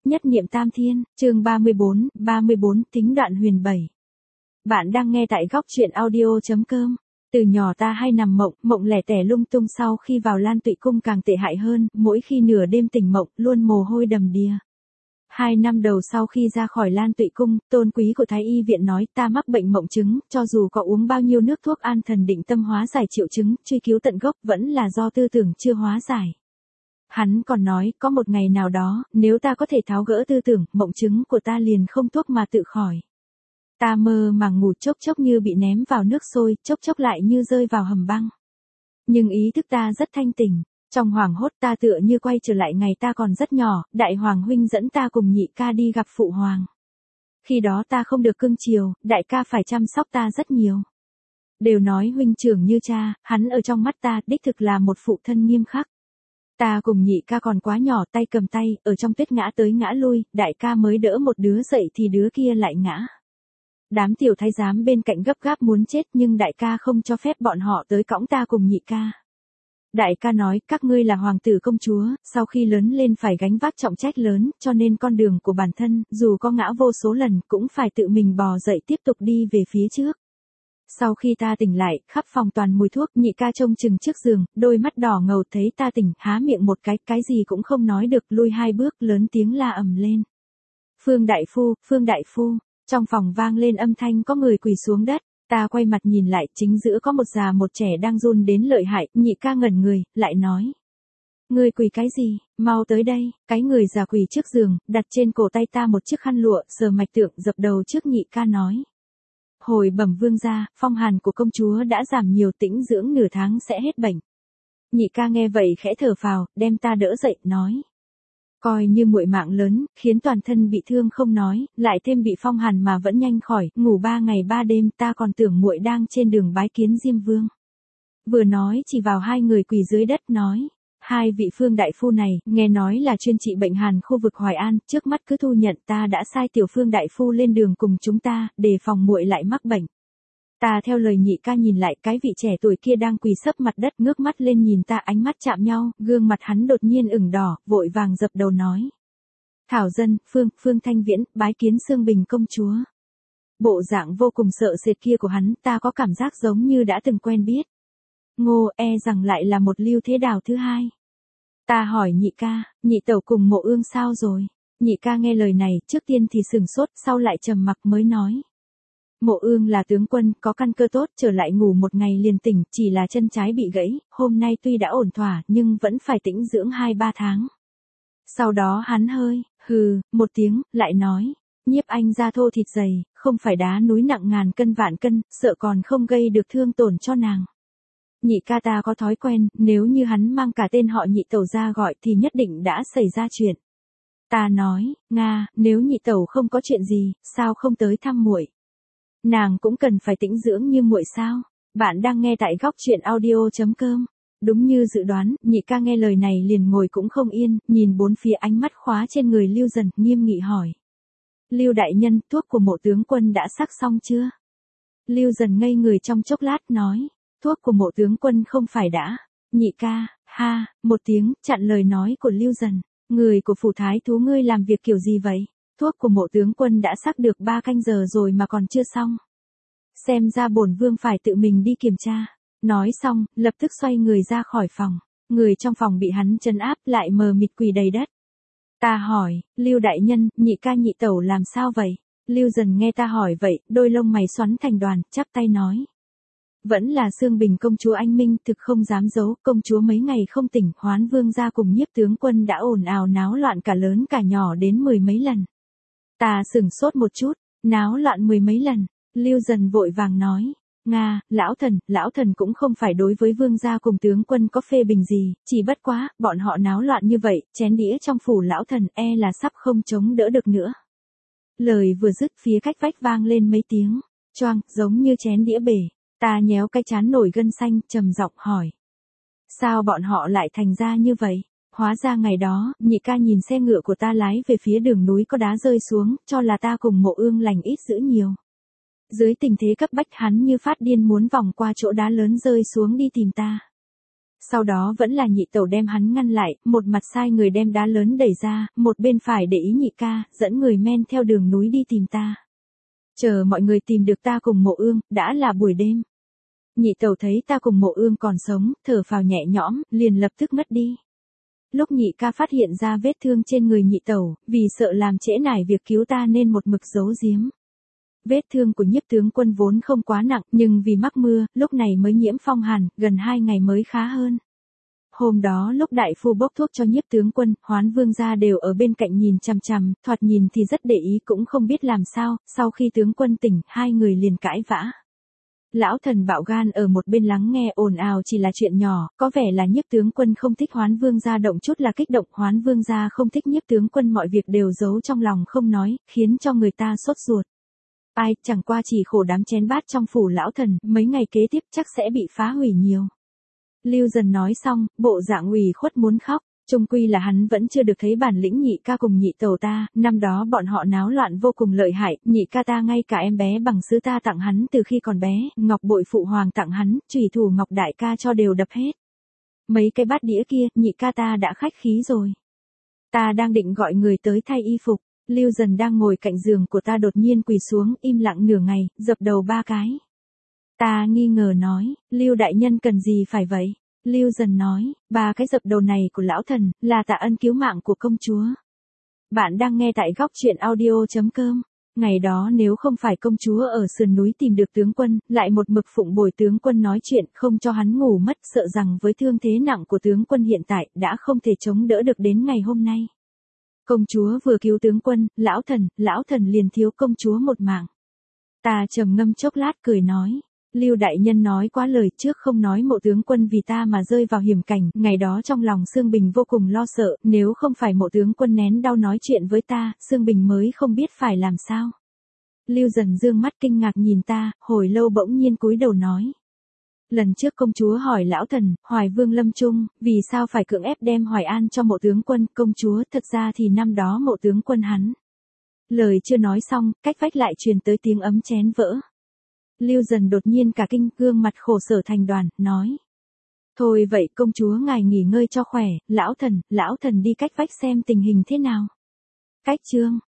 Nhất niệm tam thiên, chương 34, tính đoạn huyền 7. Bạn đang nghe tại góc truyện audio.com. Từ nhỏ ta hay nằm mộng lẻ tẻ lung tung, sau khi vào Lan Tụy cung càng tệ hại hơn, mỗi khi nửa đêm tỉnh mộng, luôn mồ hôi đầm đìa. 2 năm đầu sau khi ra khỏi Lan Tụy cung, tôn quý của Thái y viện nói ta mắc bệnh mộng chứng, cho dù có uống bao nhiêu nước thuốc an thần định tâm hóa giải triệu chứng, truy cứu tận gốc vẫn là do tư tưởng chưa hóa giải. Hắn còn nói, có một ngày nào đó, nếu ta có thể tháo gỡ tư tưởng, mộng chứng của ta liền không thuốc mà tự khỏi. Ta mơ màng ngủ, chốc chốc như bị ném vào nước sôi, chốc chốc lại như rơi vào hầm băng. Nhưng ý thức ta rất thanh tỉnh. Trong hoảng hốt ta tựa như quay trở lại ngày ta còn rất nhỏ, đại hoàng huynh dẫn ta cùng nhị ca đi gặp phụ hoàng. Khi đó ta không được cưng chiều, đại ca phải chăm sóc ta rất nhiều. Đều nói huynh trưởng như cha, hắn ở trong mắt ta đích thực là một phụ thân nghiêm khắc. Ta cùng nhị ca còn quá nhỏ, tay cầm tay, ở trong tuyết ngã tới ngã lui, đại ca mới đỡ một đứa dậy thì đứa kia lại ngã. Đám tiểu thái giám bên cạnh gấp gáp muốn chết, nhưng đại ca không cho phép bọn họ tới cõng ta cùng nhị ca. Đại ca nói, các ngươi là hoàng tử công chúa, sau khi lớn lên phải gánh vác trọng trách lớn, cho nên con đường của bản thân, dù có ngã vô số lần, cũng phải tự mình bò dậy tiếp tục đi về phía trước. Sau khi ta tỉnh lại, khắp phòng toàn mùi thuốc, nhị ca trông chừng trước giường, đôi mắt đỏ ngầu thấy ta tỉnh, há miệng một cái gì cũng không nói được, lui 2 bước, lớn tiếng la ầm lên. Phương đại phu, trong phòng vang lên âm thanh có người quỳ xuống đất. Ta quay mặt nhìn lại, chính giữa có một già một trẻ đang run đến lợi hại, nhị ca ngẩn người, lại nói. Ngươi quỳ cái gì, mau tới đây, cái người già quỳ trước giường, đặt trên cổ tay ta một chiếc khăn lụa, sờ mạch tượng, dập đầu trước nhị ca nói. Hồi bẩm vương gia, phong hàn của công chúa đã giảm nhiều, tĩnh dưỡng nửa tháng sẽ hết bệnh. Nhị ca nghe vậy khẽ thở phào, đem ta đỡ dậy, nói. Coi như muội mạng lớn, khiến toàn thân bị thương không nói, lại thêm bị phong hàn mà vẫn nhanh khỏi, ngủ 3 ngày 3 đêm, ta còn tưởng muội đang trên đường bái kiến Diêm Vương. Vừa nói chỉ vào 2 người quỳ dưới đất nói, 2 vị Phương đại phu này, nghe nói là chuyên trị bệnh hàn khu vực Hoài An, trước mắt cứ thu nhận, ta đã sai tiểu Phương đại phu lên đường cùng chúng ta, để phòng muội lại mắc bệnh. Ta theo lời nhị ca nhìn lại, cái vị trẻ tuổi kia đang quỳ sấp mặt đất, ngước mắt lên nhìn ta, ánh mắt chạm nhau, gương mặt hắn đột nhiên ửng đỏ, vội vàng dập đầu nói. Thảo dân, Phương Thanh Viễn, bái kiến Sương Bình công chúa. Bộ dạng vô cùng sợ sệt kia của hắn, ta có cảm giác giống như đã từng quen biết. Ngô, rằng lại là một Lưu Thế Đào thứ hai. Ta hỏi nhị ca, nhị tẩu cùng Mộ Ương sao rồi? Nhị ca nghe lời này, trước tiên thì sừng sốt, sau lại trầm mặc mới nói. Mộ Ương là tướng quân, có căn cơ tốt, trở lại ngủ một ngày liền tỉnh, chỉ là chân trái bị gãy, hôm nay tuy đã ổn thỏa, nhưng vẫn phải tĩnh dưỡng 2-3 tháng. Sau đó hắn hơi, một tiếng, lại nói, Nhiếp Anh da thô thịt dày, không phải đá núi nặng ngàn cân vạn cân, sợ còn không gây được thương tổn cho nàng. Nhị ca ta có thói quen, nếu như hắn mang cả tên họ nhị tẩu ra gọi thì nhất định đã xảy ra chuyện. Ta nói, Nga, nếu nhị tẩu không có chuyện gì, sao không tới thăm muội? Nàng cũng cần phải tĩnh dưỡng như muội sao? Bạn đang nghe tại góc truyện audio.com. Đúng như dự đoán, nhị ca nghe lời này liền ngồi cũng không yên, nhìn bốn phía, ánh mắt khóa trên người Lưu Dần, nghiêm nghị hỏi. Lưu đại nhân, thuốc của Mộ tướng quân đã sắc xong chưa? Lưu Dần ngây người trong chốc lát nói, thuốc của Mộ tướng quân không phải đã. Nhị ca, một tiếng, chặn lời nói của Lưu Dần. Người của phủ thái thú ngươi làm việc kiểu gì vậy? Thuốc của Mộ tướng quân đã sắc được 3 canh giờ rồi mà còn chưa xong. Xem ra bổn vương phải tự mình đi kiểm tra. Nói xong, lập tức xoay người ra khỏi phòng. Người trong phòng bị hắn trấn áp lại mờ mịt quỳ đầy đất. Ta hỏi, Lưu đại nhân, nhị ca nhị tẩu làm sao vậy? Lưu Dần nghe ta hỏi vậy, đôi lông mày xoắn thành đoàn, chắp tay nói. Vẫn là Sương Bình công chúa anh minh, thực không dám giấu, công chúa mấy ngày không tỉnh, Hoán vương gia cùng Nhiếp tướng quân đã ồn ào náo loạn cả lớn cả nhỏ đến 10 mấy lần. Ta sửng sốt một chút, náo loạn 10 mấy lần, Lưu Dần vội vàng nói, Nga, lão thần cũng không phải đối với vương gia cùng tướng quân có phê bình gì, chỉ bất quá, bọn họ náo loạn như vậy, chén đĩa trong phủ lão thần là sắp không chống đỡ được nữa. Lời vừa dứt, phía cách vách vang lên mấy tiếng, choang, giống như chén đĩa bể, ta nhéo cái trán nổi gân xanh, trầm giọng hỏi. Sao bọn họ lại thành ra như vậy? Hóa ra ngày đó, nhị ca nhìn xe ngựa của ta lái về phía đường núi có đá rơi xuống, cho là ta cùng Mộ Ương lành ít dữ nhiều. Dưới tình thế cấp bách hắn như phát điên muốn vòng qua chỗ đá lớn rơi xuống đi tìm ta. Sau đó vẫn là nhị tẩu đem hắn ngăn lại, một mặt sai người đem đá lớn đẩy ra, một bên phải để ý nhị ca, dẫn người men theo đường núi đi tìm ta. Chờ mọi người tìm được ta cùng Mộ Ương, đã là buổi đêm. Nhị tẩu thấy ta cùng Mộ Ương còn sống, thở phào nhẹ nhõm, liền lập tức ngất đi. Lúc nhị ca phát hiện ra vết thương trên người nhị tẩu, vì sợ làm trễ nải việc cứu ta nên một mực giấu giếm. Vết thương của Nhiếp tướng quân vốn không quá nặng, nhưng vì mắc mưa, lúc này mới nhiễm phong hàn, gần 2 ngày mới khá hơn. Hôm đó lúc đại phu bốc thuốc cho Nhiếp tướng quân, Hoán Vương gia đều ở bên cạnh nhìn chằm chằm, thoạt nhìn thì rất để ý cũng không biết làm sao, sau khi tướng quân tỉnh, hai người liền cãi vã. Lão thần bạo gan ở một bên lắng nghe ồn ào chỉ là chuyện nhỏ, có vẻ là Nhiếp tướng quân không thích Hoán Vương gia động chút là kích động, Hoán Vương gia không thích Nhiếp tướng quân mọi việc đều giấu trong lòng không nói, khiến cho người ta sốt ruột. Ai, chẳng qua chỉ khổ đám chén bát trong phủ lão thần, mấy ngày kế tiếp chắc sẽ bị phá hủy nhiều. Lưu Dần nói xong, bộ dạng ủy khuất muốn khóc, chung quy là hắn vẫn chưa được thấy bản lĩnh nhị ca cùng nhị tẩu ta, năm đó bọn họ náo loạn vô cùng lợi hại, nhị ca ta ngay cả em bé bằng sứ ta tặng hắn từ khi còn bé, ngọc bội phụ hoàng tặng hắn, chủy thủ ngọc đại ca cho đều đập hết. Mấy cái bát đĩa kia, nhị ca ta đã khách khí rồi. Ta đang định gọi người tới thay y phục. Lưu Dần đang ngồi cạnh giường của ta đột nhiên quỳ xuống, im lặng nửa ngày, dập đầu 3 cái. Ta nghi ngờ nói, Lưu đại nhân cần gì phải vậy? Lưu Dần nói, 3 cái dập đầu này của lão thần, là tạ ân cứu mạng của công chúa. Bạn đang nghe tại góc truyện audio.com. Ngày đó nếu không phải công chúa ở sườn núi tìm được tướng quân, lại một mực phụng bồi tướng quân nói chuyện, không cho hắn ngủ mất, sợ rằng với thương thế nặng của tướng quân hiện tại, đã không thể chống đỡ được đến ngày hôm nay. Công chúa vừa cứu tướng quân, lão thần liền thiếu công chúa một mạng. Ta trầm ngâm chốc lát cười nói, Lưu đại nhân nói quá lời, trước không nói Mộ tướng quân vì ta mà rơi vào hiểm cảnh, ngày đó trong lòng Sương Bình vô cùng lo sợ, nếu không phải Mộ tướng quân nén đau nói chuyện với ta, Sương Bình mới không biết phải làm sao. Lưu Dần dương mắt kinh ngạc nhìn ta, hồi lâu bỗng nhiên cúi đầu nói. Lần trước công chúa hỏi lão thần, Hoài Vương lâm chung, vì sao phải cưỡng ép đem Hoài An cho Mộ tướng quân, công chúa, thật ra thì năm đó Mộ tướng quân hắn. Lời chưa nói xong, cách vách lại truyền tới tiếng ấm chén vỡ. Lưu Dần đột nhiên cả kinh, gương mặt khổ sở thành đoàn, nói. Thôi vậy công chúa ngài nghỉ ngơi cho khỏe, lão thần đi cách vách xem tình hình thế nào. Cách chương.